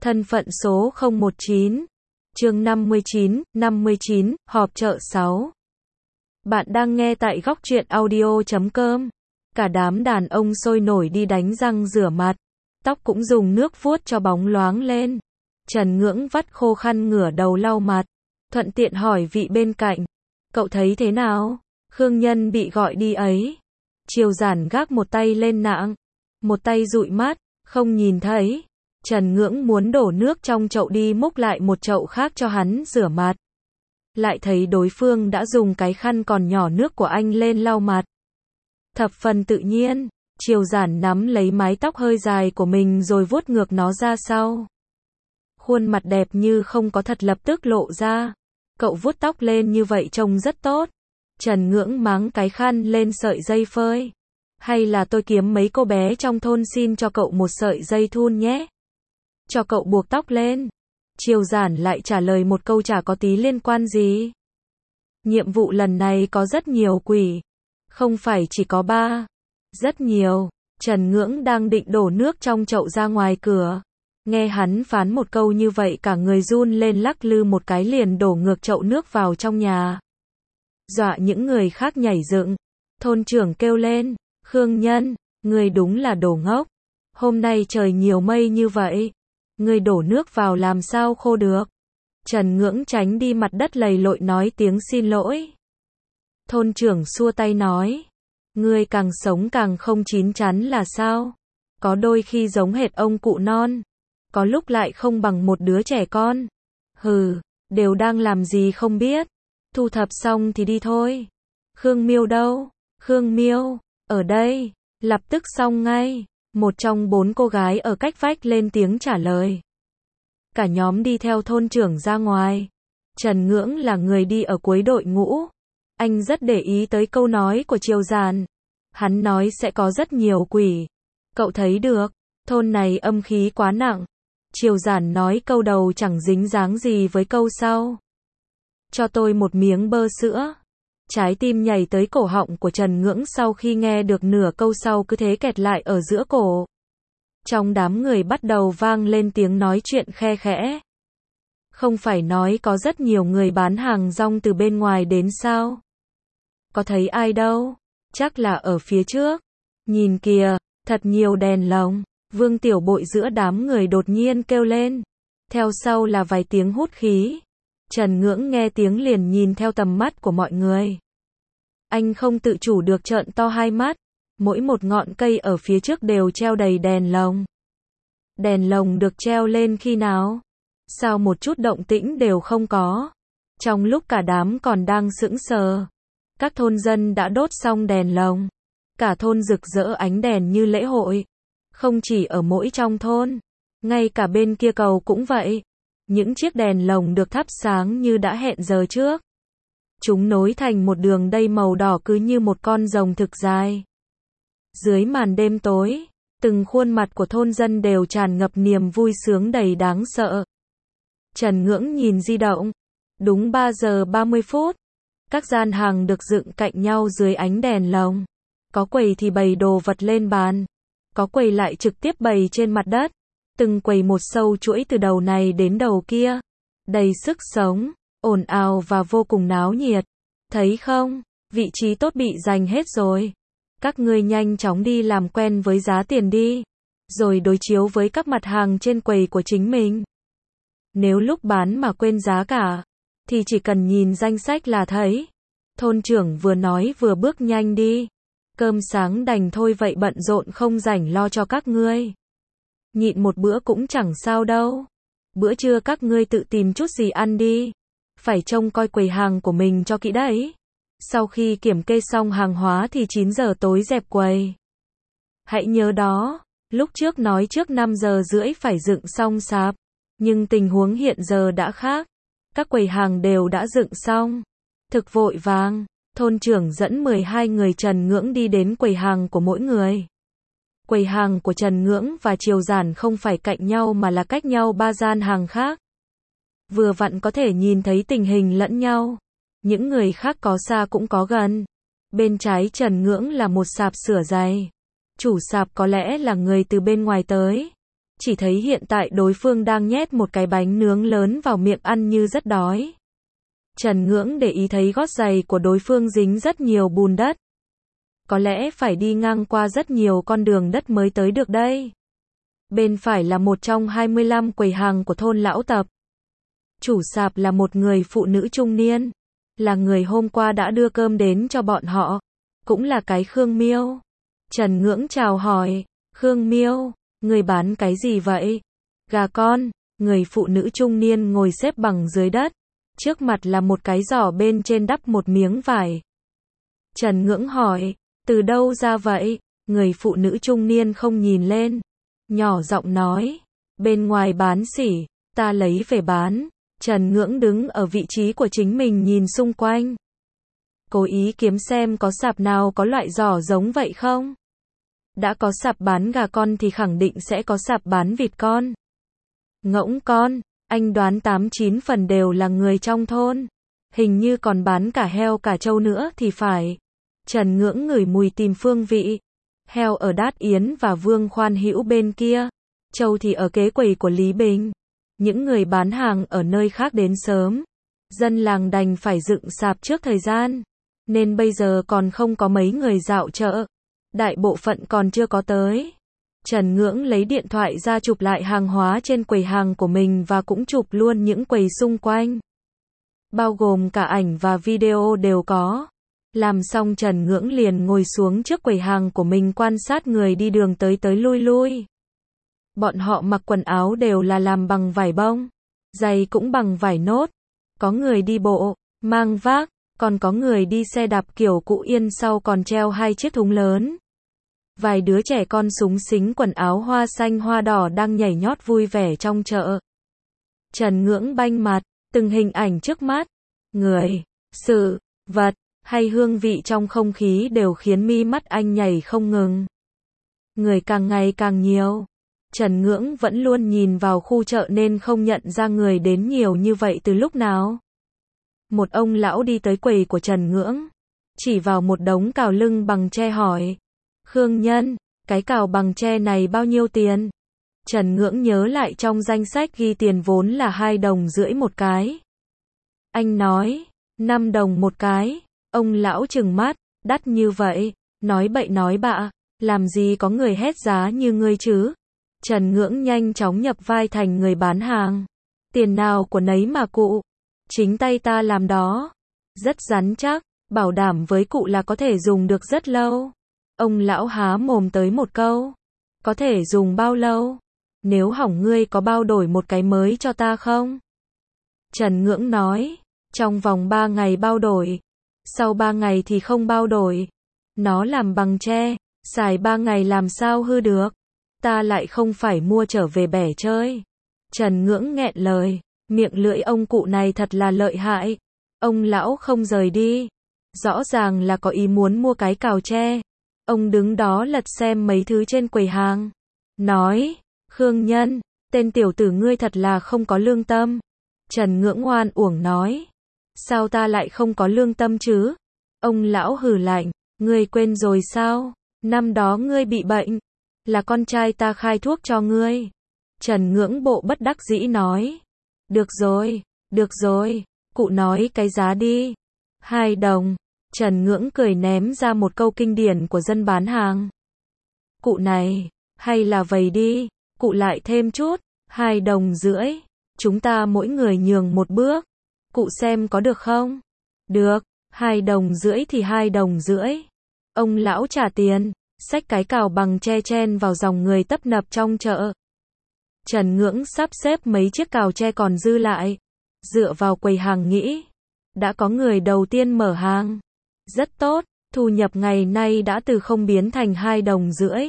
Thân phận số 019. Chương 59, họp chợ 6. Bạn đang nghe tại góc truyện audio.com. Cả đám đàn ông sôi nổi đi đánh răng rửa mặt. Tóc cũng dùng nước vuốt cho bóng loáng lên. Trần Ngưỡng vắt khô khăn ngửa đầu lau mặt. Thuận tiện hỏi vị bên cạnh. Cậu thấy thế nào? Khương Nhân bị gọi đi ấy. Triều Giản gác một tay lên nạng. Một tay dụi mắt, không nhìn thấy. Trần Ngưỡng muốn đổ nước trong chậu đi múc lại một chậu khác cho hắn rửa mặt. Lại thấy đối phương đã dùng cái khăn còn nhỏ nước của anh lên lau mặt. Thập phần tự nhiên, Triều Giản nắm lấy mái tóc hơi dài của mình rồi vuốt ngược nó ra sau. Khuôn mặt đẹp như không có thật lập tức lộ ra. Cậu vuốt tóc lên như vậy trông rất tốt. Trần Ngưỡng máng cái khăn lên sợi dây phơi. Hay là tôi kiếm mấy cô bé trong thôn xin cho cậu một sợi dây thun nhé. Cho cậu buộc tóc lên. Triều Giản lại trả lời một câu chả có tí liên quan gì. Nhiệm vụ lần này có rất nhiều quỷ. Không phải chỉ có 3. Rất nhiều. Trần Ngưỡng đang định đổ nước trong chậu ra ngoài cửa. Nghe hắn phán một câu như vậy cả người run lên lắc lư một cái liền đổ ngược chậu nước vào trong nhà. Dọa những người khác nhảy dựng. Thôn trưởng kêu lên, Khương Nhân, người đúng là đồ ngốc. Hôm nay trời nhiều mây như vậy. Người đổ nước vào làm sao khô được. Trần Ngưỡng tránh đi mặt đất lầy lội nói tiếng xin lỗi. Thôn trưởng xua tay nói. Người càng sống càng không chín chắn là sao? Có đôi khi giống hệt ông cụ non. Có lúc lại không bằng một đứa trẻ con. Hừ, đều đang làm gì không biết. Thu thập xong thì đi thôi. Khương Miêu đâu? Khương Miêu, ở đây. Lập tức xong ngay. Một trong 4 cô gái ở cách vách lên tiếng trả lời. Cả nhóm đi theo thôn trưởng ra ngoài. Trần Ngưỡng là người đi ở cuối đội ngũ. Anh rất để ý tới câu nói của Triều Giản. Hắn nói sẽ có rất nhiều quỷ. Cậu thấy được, thôn này âm khí quá nặng. Triều Giản nói câu đầu chẳng dính dáng gì với câu sau. Cho tôi một miếng bơ sữa. Trái tim nhảy tới cổ họng của Trần Ngưỡng sau khi nghe được nửa câu sau cứ thế kẹt lại ở giữa cổ. Trong đám người bắt đầu vang lên tiếng nói chuyện khe khẽ. Không phải nói có rất nhiều người bán hàng rong từ bên ngoài đến sao? Có thấy ai đâu? Chắc là ở phía trước. Nhìn kìa, thật nhiều đèn lồng. Vương Tiểu Bội giữa đám người đột nhiên kêu lên. Theo sau là vài tiếng hút khí. Trần Ngưỡng nghe tiếng liền nhìn theo tầm mắt của mọi người. Anh không tự chủ được trợn to hai mắt. Mỗi một ngọn cây ở phía trước đều treo đầy đèn lồng. Đèn lồng được treo lên khi nào? Sao một chút động tĩnh đều không có? Trong lúc cả đám còn đang sững sờ, các thôn dân đã đốt xong đèn lồng. Cả thôn rực rỡ ánh đèn như lễ hội. Không chỉ ở mỗi trong thôn, ngay cả bên kia cầu cũng vậy. Những chiếc đèn lồng được thắp sáng như đã hẹn giờ trước. Chúng nối thành một đường đầy màu đỏ cứ như một con rồng thực dài. Dưới màn đêm tối, từng khuôn mặt của thôn dân đều tràn ngập niềm vui sướng đầy đáng sợ. Trần Ngưỡng nhìn di động. Đúng 3 giờ 30 phút. Các gian hàng được dựng cạnh nhau dưới ánh đèn lồng. Có quầy thì bày đồ vật lên bàn. Có quầy lại trực tiếp bày trên mặt đất. Từng quầy một sâu chuỗi từ đầu này đến đầu kia. Đầy sức sống, ồn ào và vô cùng náo nhiệt. Thấy không? Vị trí tốt bị giành hết rồi. Các ngươi nhanh chóng đi làm quen với giá tiền đi. Rồi đối chiếu với các mặt hàng trên quầy của chính mình. Nếu lúc bán mà quên giá cả, thì chỉ cần nhìn danh sách là thấy. Thôn trưởng vừa nói vừa bước nhanh đi. Cơm sáng đành thôi vậy bận rộn không rảnh lo cho các ngươi. Nhịn một bữa cũng chẳng sao đâu. Bữa trưa các ngươi tự tìm chút gì ăn đi. Phải trông coi quầy hàng của mình cho kỹ đấy. Sau khi kiểm kê xong hàng hóa thì 9 giờ tối dẹp quầy. Hãy nhớ đó, lúc trước nói trước 5 giờ rưỡi phải dựng xong sạp. Nhưng tình huống hiện giờ đã khác. Các quầy hàng đều đã dựng xong. Thực vội vàng, thôn trưởng dẫn 12 người Trần Ngưỡng đi đến quầy hàng của mỗi người. Quầy hàng của Trần Ngưỡng và Triều Giản không phải cạnh nhau mà là cách nhau 3 gian hàng khác. Vừa vặn có thể nhìn thấy tình hình lẫn nhau. Những người khác có xa cũng có gần. Bên trái Trần Ngưỡng là một sạp sửa giày. Chủ sạp có lẽ là người từ bên ngoài tới. chỉ thấy hiện tại đối phương đang nhét một cái bánh nướng lớn vào miệng ăn như rất đói. Trần Ngưỡng để ý thấy gót giày của đối phương dính rất nhiều bùn đất. Có lẽ phải đi ngang qua rất nhiều con đường đất mới tới được đây. Bên phải là một trong 25 quầy hàng của thôn Lão Tập. Chủ sạp là một người phụ nữ trung niên, là người hôm qua đã đưa cơm đến cho bọn họ, cũng là cái Khương Miêu. Trần Ngưỡng chào hỏi, Khương Miêu, người bán cái gì vậy? Gà con, người phụ nữ trung niên ngồi xếp bằng dưới đất, trước mặt là một cái giỏ bên trên đắp một miếng vải. Trần Ngưỡng hỏi, từ đâu ra vậy? Người phụ nữ trung niên không nhìn lên, nhỏ giọng nói, bên ngoài bán sỉ, ta lấy về bán. Trần Ngưỡng đứng ở vị trí của chính mình nhìn xung quanh, cố ý kiếm xem có sạp nào có loại giỏ giống vậy không. Đã có sạp bán gà con thì khẳng định sẽ có sạp bán vịt con. Ngỗng con, anh đoán 8-9 phần đều là người trong thôn. Hình như còn bán cả heo cả trâu nữa thì phải. Trần Ngưỡng ngửi mùi tìm phương vị. Heo ở Đát Yến và Vương Khoan Hữu bên kia, trâu thì ở kế quầy của Lý Bình. Những người bán hàng ở nơi khác đến sớm, dân làng đành phải dựng sạp trước thời gian, nên bây giờ còn không có mấy người dạo chợ. Đại bộ phận còn chưa có tới. Trần Ngưỡng lấy điện thoại ra chụp lại hàng hóa trên quầy hàng của mình và cũng chụp luôn những quầy xung quanh. Bao gồm cả ảnh và video đều có. Làm xong Trần Ngưỡng liền ngồi xuống trước quầy hàng của mình quan sát người đi đường tới tới lui lui. Bọn họ mặc quần áo đều là làm bằng vải bông, giày cũng bằng vải nốt. Có người đi bộ, mang vác, còn có người đi xe đạp kiểu cũ yên sau còn treo 2 chiếc thúng lớn. Vài đứa trẻ con xúng xính quần áo hoa xanh hoa đỏ đang nhảy nhót vui vẻ trong chợ. Trần Ngưỡng banh mặt, từng hình ảnh trước mắt, người, sự, vật, hay hương vị trong không khí đều khiến mi mắt anh nhảy không ngừng. Người càng ngày càng nhiều. Trần Ngưỡng vẫn luôn nhìn vào khu chợ nên không nhận ra người đến nhiều như vậy từ lúc nào. Một ông lão đi tới quầy của Trần Ngưỡng, chỉ vào một đống cào lưng bằng tre hỏi, Khương Nhân, cái cào bằng tre này bao nhiêu tiền? Trần Ngưỡng nhớ lại trong danh sách ghi tiền vốn là 2,5 đồng một cái. Anh nói, 5 đồng một cái. Ông lão trừng mắt, đắt như vậy, nói bậy nói bạ, làm gì có người hét giá như ngươi chứ? Trần Ngưỡng nhanh chóng nhập vai thành người bán hàng. Tiền nào của nấy mà cụ, chính tay ta làm đó, rất rắn chắc, bảo đảm với cụ là có thể dùng được rất lâu. Ông lão há mồm tới một câu, có thể dùng bao lâu? Nếu hỏng ngươi có bao đổi một cái mới cho ta không? Trần Ngưỡng nói, trong vòng 3 ngày bao đổi, sau 3 ngày thì không bao đổi. Nó làm bằng tre, xài 3 ngày làm sao hư được? Ta lại không phải mua trở về bẻ chơi. Trần Ngưỡng nghẹn lời, miệng lưỡi ông cụ này thật là lợi hại. Ông lão không rời đi, rõ ràng là có ý muốn mua cái cào tre. Ông đứng đó lật xem mấy thứ trên quầy hàng, nói, Khương Nhân, tên tiểu tử ngươi thật là không có lương tâm. Trần Ngưỡng oan uổng nói, sao ta lại không có lương tâm chứ? Ông lão hừ lạnh, ngươi quên rồi sao? Năm đó ngươi bị bệnh, là con trai ta khai thuốc cho ngươi. Trần Ngưỡng bộ bất đắc dĩ nói, được rồi, cụ nói cái giá đi. 2 đồng. Trần Ngưỡng cười ném ra một câu kinh điển của dân bán hàng. Cụ này, hay là vầy đi, cụ lại thêm chút, 2,5 đồng. Chúng ta mỗi người nhường một bước. Cụ xem có được không? Được, 2,5 đồng thì 2,5 đồng. Ông lão trả tiền, xách cái cào bằng tre chen vào dòng người tấp nập trong chợ. Trần Ngưỡng sắp xếp mấy chiếc cào tre còn dư lại, dựa vào quầy hàng nghĩ, đã có người đầu tiên mở hàng. Rất tốt, thu nhập ngày nay đã từ không biến thành 2,5 đồng.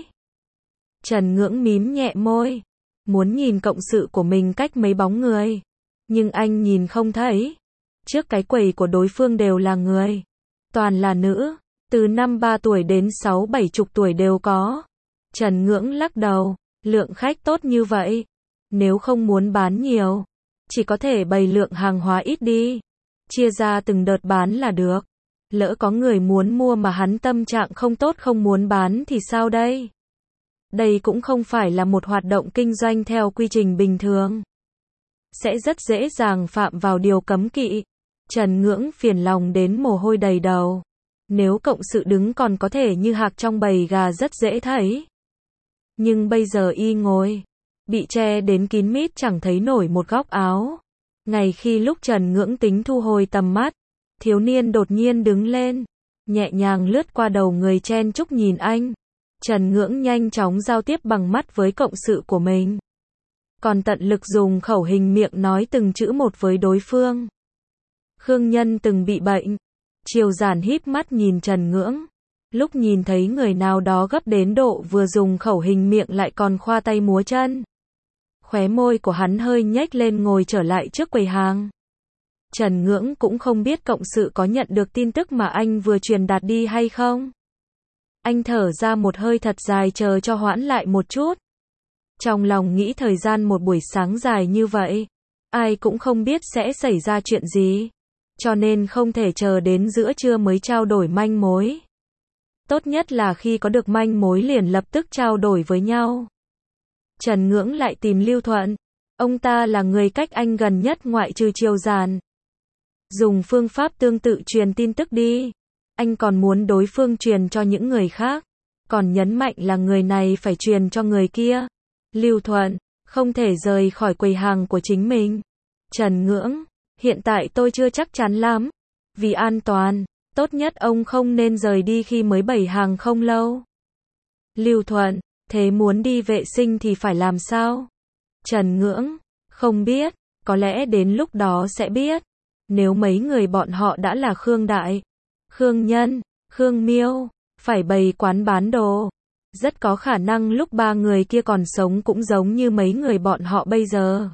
Trần Ngưỡng mím nhẹ môi, muốn nhìn cộng sự của mình cách mấy bóng người, nhưng anh nhìn không thấy. Trước cái quầy của đối phương đều là người, toàn là nữ, từ 53 tuổi đến 60-70 tuổi đều có. Trần Ngưỡng lắc đầu, lượng khách tốt như vậy, nếu không muốn bán nhiều, chỉ có thể bày lượng hàng hóa ít đi, chia ra từng đợt bán là được. Lỡ có người muốn mua mà hắn tâm trạng không tốt không muốn bán thì sao đây? Đây cũng không phải là một hoạt động kinh doanh theo quy trình bình thường. Sẽ rất dễ dàng phạm vào điều cấm kỵ. Trần Ngưỡng phiền lòng đến mồ hôi đầy đầu. Nếu cộng sự đứng còn có thể như hạc trong bầy gà rất dễ thấy. Nhưng bây giờ y ngồi, bị che đến kín mít chẳng thấy nổi một góc áo. Ngay khi lúc Trần Ngưỡng tính thu hồi tầm mắt, thiếu niên đột nhiên đứng lên, nhẹ nhàng lướt qua đầu người chen chúc nhìn anh. Trần Ngưỡng nhanh chóng giao tiếp bằng mắt với cộng sự của mình. Còn tận lực dùng khẩu hình miệng nói từng chữ một với đối phương. Khương Nhân từng bị bệnh. Triều Giản híp mắt nhìn Trần Ngưỡng. Lúc nhìn thấy người nào đó gấp đến độ vừa dùng khẩu hình miệng lại còn khoa tay múa chân. Khóe môi của hắn hơi nhếch lên ngồi trở lại trước quầy hàng. Trần Ngưỡng cũng không biết cộng sự có nhận được tin tức mà anh vừa truyền đạt đi hay không. Anh thở ra một hơi thật dài chờ cho hoãn lại một chút. Trong lòng nghĩ thời gian một buổi sáng dài như vậy, ai cũng không biết sẽ xảy ra chuyện gì. Cho nên không thể chờ đến giữa trưa mới trao đổi manh mối. Tốt nhất là khi có được manh mối liền lập tức trao đổi với nhau. Trần Ngưỡng lại tìm Lưu Thuận. Ông ta là người cách anh gần nhất ngoại trừ Triều Giản. Dùng phương pháp tương tự truyền tin tức đi. Anh còn muốn đối phương truyền cho những người khác. Còn nhấn mạnh là người này phải truyền cho người kia. Lưu Thuận, không thể rời khỏi quầy hàng của chính mình. Trần Ngưỡng, hiện tại tôi chưa chắc chắn lắm. Vì an toàn, tốt nhất ông không nên rời đi khi mới bày hàng không lâu. Lưu Thuận, thế muốn đi vệ sinh thì phải làm sao? Trần Ngưỡng, không biết, có lẽ đến lúc đó sẽ biết. Nếu mấy người bọn họ đã là Khương Đại, Khương Nhân, Khương Miêu, phải bày quán bán đồ. Rất có khả năng lúc ba người kia còn sống cũng giống như mấy người bọn họ bây giờ.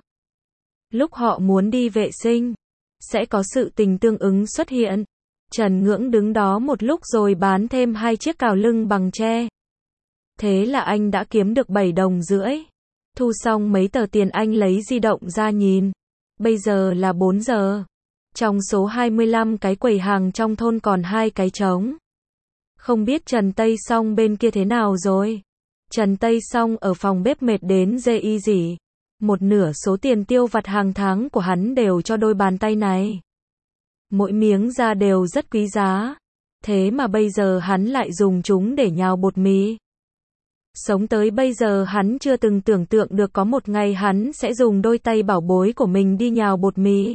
Lúc họ muốn đi vệ sinh, sẽ có sự tình tương ứng xuất hiện. Trần Ngưỡng đứng đó một lúc rồi bán thêm 2 chiếc cào lưng bằng tre. Thế là anh đã kiếm được 7 đồng rưỡi. Thu xong mấy tờ tiền anh lấy di động ra nhìn. Bây giờ là 4 giờ. Trong số 25 cái quầy hàng trong thôn còn 2 cái trống. Không biết Trần Tây Song bên kia thế nào rồi. Trần Tây Song ở phòng bếp mệt đến dê y gì. Một nửa số tiền tiêu vặt hàng tháng của hắn đều cho đôi bàn tay này. Mỗi miếng da đều rất quý giá. Thế mà bây giờ hắn lại dùng chúng để nhào bột mì. Sống tới bây giờ hắn chưa từng tưởng tượng được có một ngày hắn sẽ dùng đôi tay bảo bối của mình đi nhào bột mì.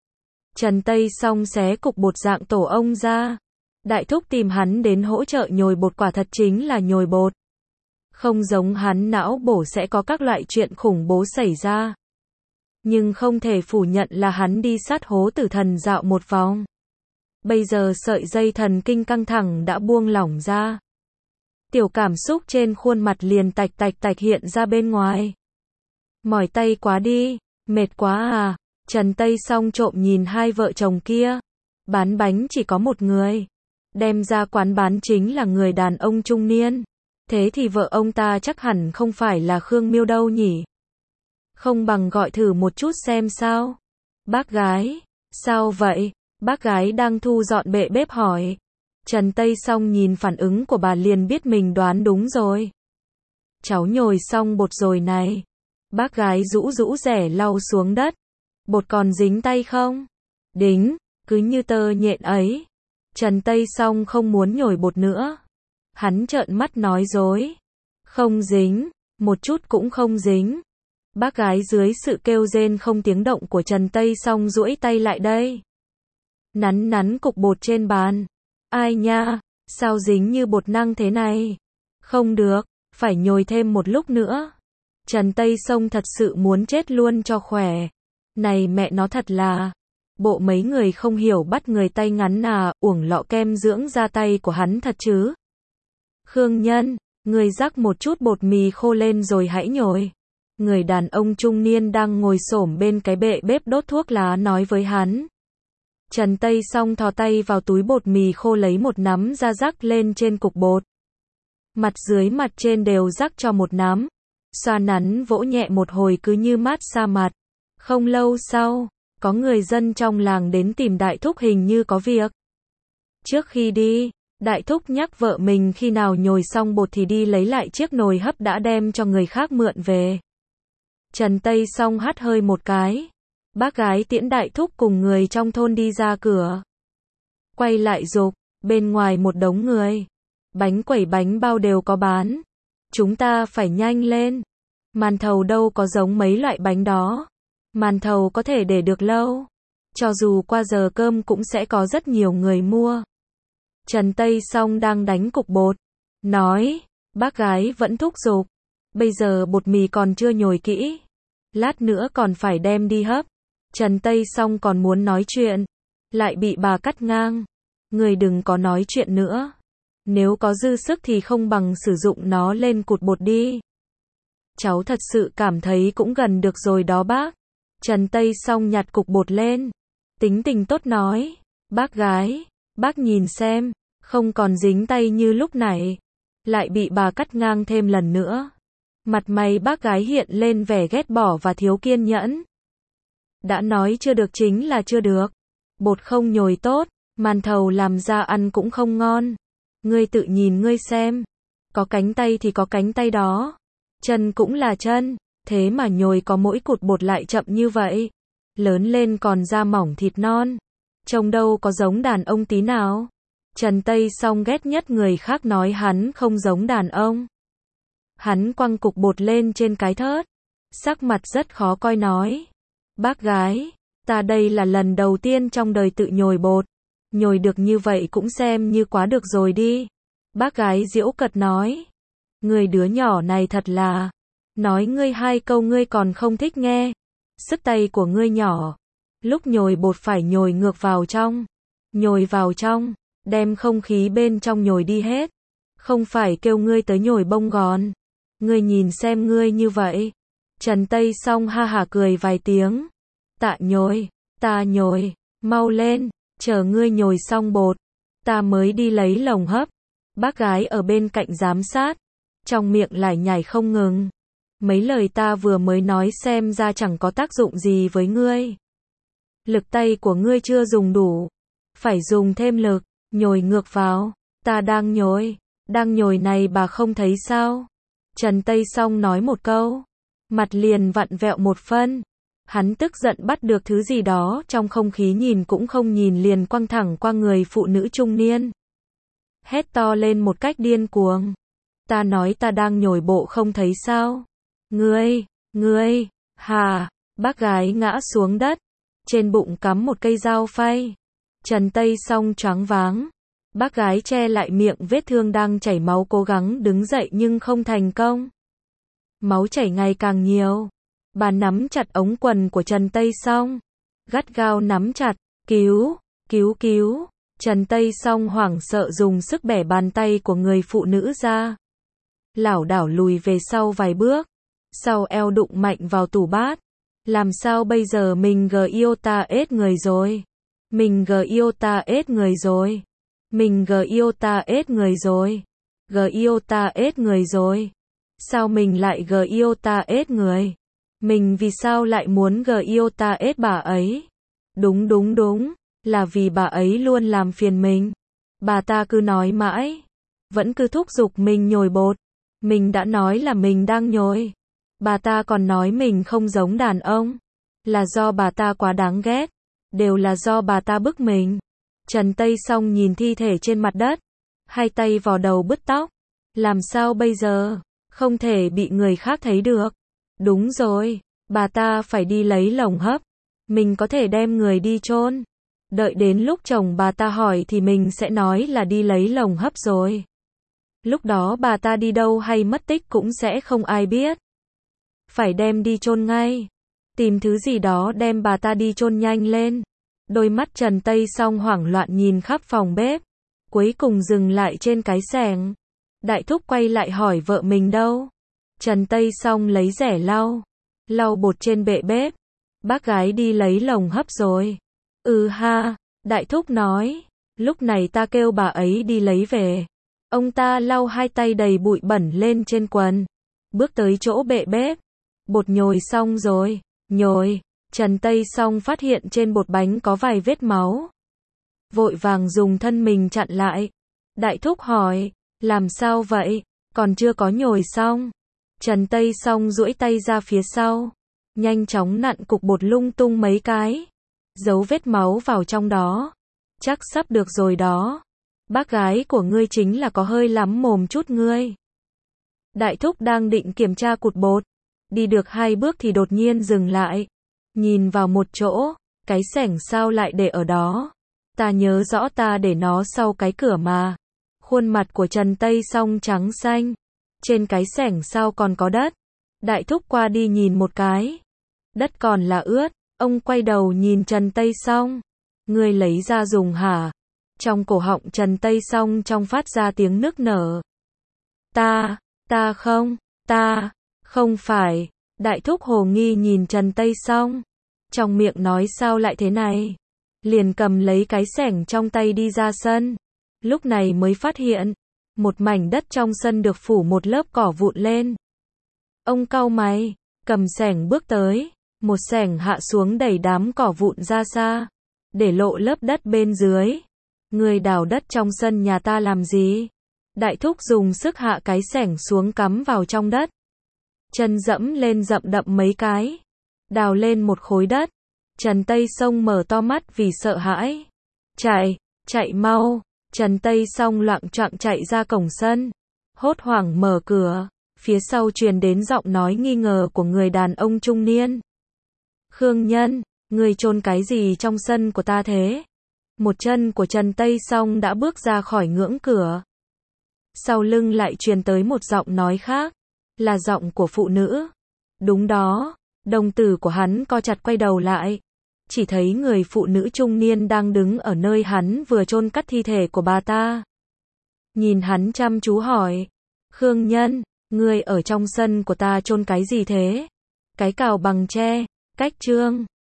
Trần Tây Song xé cục bột dạng tổ ong ra. Đại thúc tìm hắn đến hỗ trợ nhồi bột, quả thật chính là nhồi bột. Không giống hắn não bổ sẽ có các loại chuyện khủng bố xảy ra. Nhưng không thể phủ nhận là hắn đi sát hố tử thần dạo một vòng. Bây giờ sợi dây thần kinh căng thẳng đã buông lỏng ra. Tiểu cảm xúc trên khuôn mặt liền tạch tạch tạch hiện ra bên ngoài. Mỏi tay quá đi, mệt quá à. Trần Tây Song trộm nhìn hai vợ chồng kia. Bán bánh chỉ có một người. Đem ra quán bán chính là người đàn ông trung niên. Thế thì vợ ông ta chắc hẳn không phải là Khương Miêu đâu nhỉ? Không bằng gọi thử một chút xem sao. Bác gái, sao vậy? Bác gái đang thu dọn bệ bếp hỏi. Trần Tây Song nhìn phản ứng của bà liền biết mình đoán đúng rồi. Cháu nhồi xong bột rồi này. Bác gái rũ rũ rẻ lau xuống đất. Bột còn dính tay không? Đính, cứ như tơ nhện ấy. Trần Tây Song không muốn nhồi bột nữa. Hắn trợn mắt nói dối. Không dính, một chút cũng không dính. Bác gái dưới sự kêu rên không tiếng động của Trần Tây Song duỗi tay lại đây. Nắn nắn cục bột trên bàn. Ai nha, sao dính như bột năng thế này? Không được, phải nhồi thêm một lúc nữa. Trần Tây Song thật sự muốn chết luôn cho khỏe. Này mẹ nó thật là, bộ mấy người không hiểu bắt người tay ngắn à, uổng lọ kem dưỡng da tay của hắn thật chứ. Khương Nhân, người rắc một chút bột mì khô lên rồi hãy nhồi. Người đàn ông trung niên đang ngồi xổm bên cái bệ bếp đốt thuốc lá nói với hắn. Trần Tây Song thò tay vào túi bột mì khô lấy một nắm ra rắc lên trên cục bột. Mặt dưới mặt trên đều rắc cho một nắm. Xoa nắn vỗ nhẹ một hồi cứ như mát xa mặt. Không lâu sau, có người dân trong làng đến tìm đại thúc hình như có việc. Trước khi đi, Đại thúc nhắc vợ mình khi nào nhồi xong bột thì đi lấy lại chiếc nồi hấp đã đem cho người khác mượn về. Trần Tây Song hắt hơi một cái. Bác gái tiễn đại thúc cùng người trong thôn đi ra cửa. Quay lại giục, bên ngoài một đống người. Bánh quẩy bánh bao đều có bán. Chúng ta phải nhanh lên. Màn thầu đâu có giống mấy loại bánh đó. Màn thầu có thể để được lâu. Cho dù qua giờ cơm cũng sẽ có rất nhiều người mua. Trần Tây Song đang đánh cục bột. Nói, bác gái vẫn thúc giục. Bây giờ bột mì còn chưa nhồi kỹ. Lát nữa còn phải đem đi hấp. Trần Tây Song còn muốn nói chuyện. Lại bị bà cắt ngang. Người đừng có nói chuyện nữa. Nếu có dư sức thì không bằng sử dụng nó lên cụt bột đi. Cháu thật sự cảm thấy cũng gần được rồi đó bác. Trần Tây Song nhặt cục bột lên. Tính tình tốt nói. Bác gái, bác nhìn xem. Không còn dính tay như lúc nãy. Lại bị bà cắt ngang thêm lần nữa. Mặt mày bác gái hiện lên vẻ ghét bỏ và thiếu kiên nhẫn. Đã nói chưa được chính là chưa được. Bột không nhồi tốt, màn thầu làm ra ăn cũng không ngon. Ngươi tự nhìn ngươi xem. Có cánh tay thì có cánh tay đó. Chân cũng là chân. Thế mà nhồi có mỗi cụt bột lại chậm như vậy. Lớn lên còn da mỏng thịt non. Trông đâu có giống đàn ông tí nào. Trần Tây Song ghét nhất người khác nói hắn không giống đàn ông. Hắn quăng cục bột lên trên cái thớt. Sắc mặt rất khó coi nói. Bác gái, ta đây là lần đầu tiên trong đời tự nhồi bột. Nhồi được như vậy cũng xem như quá được rồi đi. Bác gái giễu cợt nói. Người đứa nhỏ này thật là. Nói ngươi hai câu ngươi còn không thích nghe. Sức tay của ngươi nhỏ. Lúc nhồi bột phải nhồi ngược vào trong. Nhồi vào trong. Đem không khí bên trong nhồi đi hết. Không phải kêu ngươi tới nhồi bông gòn. Ngươi nhìn xem ngươi như vậy. Trần Tây Song ha hả cười vài tiếng. Tạ nhồi, ta nhồi, mau lên, chờ ngươi nhồi xong bột. Ta mới đi lấy lồng hấp. Bác gái ở bên cạnh giám sát. Trong miệng lải nhải không ngừng. Mấy lời ta vừa mới nói xem ra chẳng có tác dụng gì với ngươi. Lực tay của ngươi chưa dùng đủ. Phải dùng thêm lực, nhồi ngược vào. Ta đang nhồi này bà không thấy sao? Trần Tây Song nói một câu. Mặt liền vặn vẹo một phân. Hắn tức giận bắt được thứ gì đó trong không khí nhìn cũng không nhìn liền quăng thẳng qua người phụ nữ trung niên. Hét to lên một cách điên cuồng. Ta nói ta đang nhồi bộ không thấy sao? Ngươi, hà, bác gái ngã xuống đất. Trên bụng cắm một cây dao phay. Trần Tây Song choáng váng. Bác gái che lại miệng vết thương đang chảy máu cố gắng đứng dậy nhưng không thành công. Máu chảy ngày càng nhiều. Bà nắm chặt ống quần của Trần Tây Song. Gắt gao nắm chặt. Cứu. Trần Tây Song hoảng sợ dùng sức bẻ bàn tay của người phụ nữ ra. Lảo đảo lùi về sau vài bước. Sau eo đụng mạnh vào tủ bát. Làm sao bây giờ mình Giota ết người rồi. Mình Giota ết người rồi. Sao mình lại Giota ết người? Mình vì sao lại muốn Giota ết bà ấy? Đúng, là vì bà ấy luôn làm phiền mình. Bà ta cứ nói mãi. Vẫn cứ thúc giục mình nhồi bột. Mình đã nói là mình đang nhồi. Bà ta còn nói mình không giống đàn ông. Là do bà ta quá đáng ghét. Đều là do bà ta bức mình. Trần Tây Song nhìn thi thể trên mặt đất. Hai tay vò đầu bứt tóc. Làm sao bây giờ? Không thể bị người khác thấy được. Đúng rồi. Bà ta phải đi lấy lồng hấp. Mình có thể đem người đi chôn. Đợi đến lúc chồng bà ta hỏi thì mình sẽ nói là đi lấy lồng hấp rồi. Lúc đó bà ta đi đâu hay mất tích cũng sẽ không ai biết. Phải đem đi chôn ngay. Tìm thứ gì đó đem bà ta đi chôn nhanh lên. Đôi mắt Trần Tây Song hoảng loạn nhìn khắp phòng bếp. Cuối cùng dừng lại trên cái xẻng. Đại thúc quay lại hỏi vợ mình đâu. Trần Tây Song lấy rẻ lau bột trên bệ bếp. Bác gái đi lấy lồng hấp rồi. Ừ ha, đại thúc nói. Lúc này ta kêu bà ấy đi lấy về. Ông ta lau hai tay đầy bụi bẩn lên trên quần. Bước tới chỗ bệ bếp. Bột nhồi xong rồi. Trần Tây Song phát hiện trên bột bánh có vài vết máu. Vội vàng dùng thân mình chặn lại. Đại thúc hỏi, làm sao vậy, còn chưa có nhồi xong. Trần Tây Song duỗi tay ra phía sau, nhanh chóng nặn cục bột lung tung mấy cái, giấu vết máu vào trong đó. Chắc sắp được rồi đó. Bác gái của ngươi chính là có hơi lắm mồm chút ngươi. Đại thúc đang định kiểm tra cục bột, đi được 2 bước thì đột nhiên dừng lại, nhìn vào một chỗ, cái xẻng sao lại để ở đó. Ta nhớ rõ ta để nó sau cái cửa mà. Khuôn mặt của Trần Tây Song trắng xanh, trên cái xẻng sao còn có đất. Đại thúc qua đi nhìn một cái, đất còn là ướt. Ông quay đầu nhìn Trần Tây Song, ngươi lấy ra dùng hả? Trong cổ họng Trần Tây Song trong phát ra tiếng nức nở. Ta không phải. Đại thúc hồ nghi nhìn Trần Tây Song, trong miệng nói sao lại thế này, liền cầm lấy cái xẻng trong tay đi ra sân. Lúc này mới phát hiện, một mảnh đất trong sân được phủ một lớp cỏ vụn lên. Ông cau mày, cầm xẻng bước tới, một xẻng hạ xuống đẩy đám cỏ vụn ra xa, để lộ lớp đất bên dưới. Người đào đất trong sân nhà ta làm gì? Đại thúc dùng sức hạ cái xẻng xuống cắm vào trong đất. Chân dẫm lên dậm đậm mấy cái, đào lên một khối đất. Trần Tây Song mở to mắt vì sợ hãi. Chạy mau. Trần Tây Song loạng choạng chạy ra cổng sân, hốt hoảng mở cửa, phía sau truyền đến giọng nói nghi ngờ của người đàn ông trung niên. Khương Nhân, ngươi chôn cái gì trong sân của ta thế? Một chân của Trần Tây Song đã bước ra khỏi ngưỡng cửa. Sau lưng lại truyền tới một giọng nói khác, là giọng của phụ nữ. Đúng đó, đồng tử của hắn co chặt quay đầu lại. Chỉ thấy người phụ nữ trung niên đang đứng ở nơi hắn vừa chôn cất thi thể của bà ta. Nhìn hắn chăm chú hỏi, Khương Nhân, ngươi ở trong sân của ta chôn cái gì thế? Cái cào bằng tre, cách trương.